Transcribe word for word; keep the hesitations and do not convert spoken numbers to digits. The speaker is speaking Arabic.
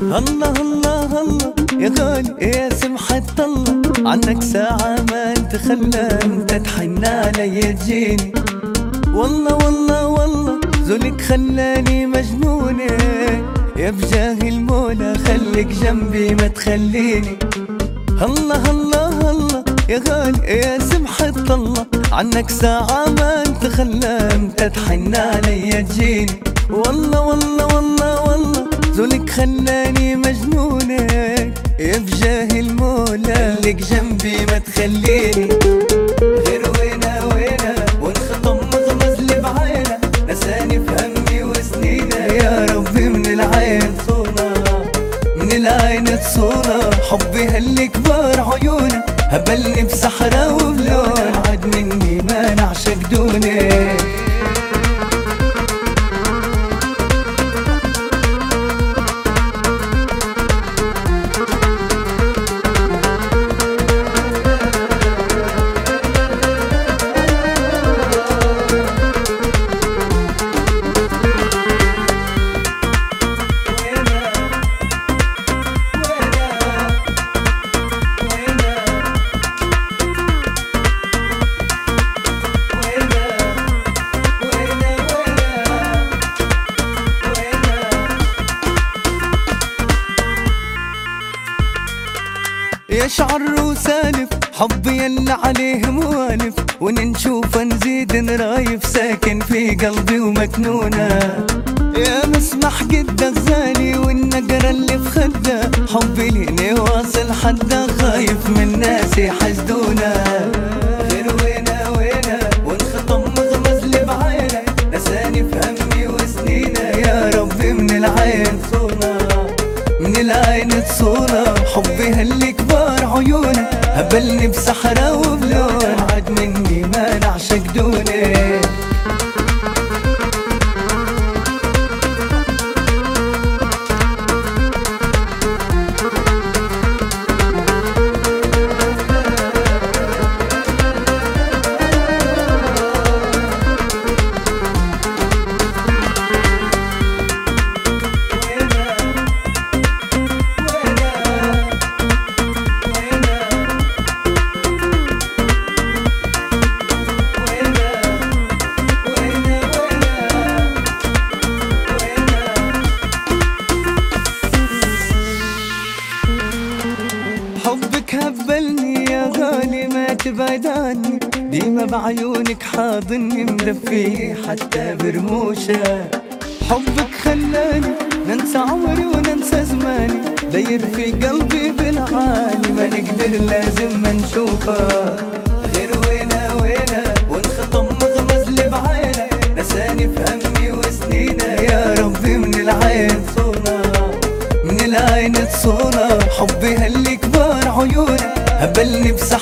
الله الله الله يا غالي يا سمحة الله، عنك ساعة ما تخلى انت تحن علي تجيني. والله والله والله ذلك خلاني مجنونة، يا بجاه المولى خليك جنبي ما تخليني. الله الله الله يا غالي يا سمحة الله، عنك ساعة ما تخلى انت تحن علي تجيني. والله والله والله والله ذلك خلاني مجنونة، يا بجاه المولى خليك جنبي ما تخليني. غير وينا وينا وانخطم مغمز لي بعينه، نساني في همي وسنينه، يا ربي من العين صونا من العين تصونا. حبي هاللي كبار عيونه هبلني بسحرة وبلون، عاد مني ما نعشق دوني. يشعر وسالف حبي يلا عليه موالف، ونشوف نزيد نرايف ساكن في قلبي ومكنونة. يا مسمح قد غزالي والنقرة اللي في خده، حبي ليني واصل حدا خايف من ناس يحسدونا. غير وينا وينا وانخطم مغمز لي بعينه، نساني في همي وسنينه، يا ربي من العين صونا من العين تصونا. حبي هاللي كبار عيونه هبلني بسحرة وبلون، عاد مني ما نعشق دوني. حبك هبلني يا غالي ما تبعد عني، ديما بعيونك حاضني مدفي حتى برموشة. حبك خلاني ننسى عمري وننسى زماني، داير في قلبي بالعالي ما نقدر لازم ما نشوفه. غير وينا وينا وانخطم مغمز لي بعينه، نساني في همي وسنينه، يا ربي من العين صونا من العين تصونا. حبي هاللي كبار عيونه هبلني بسعادة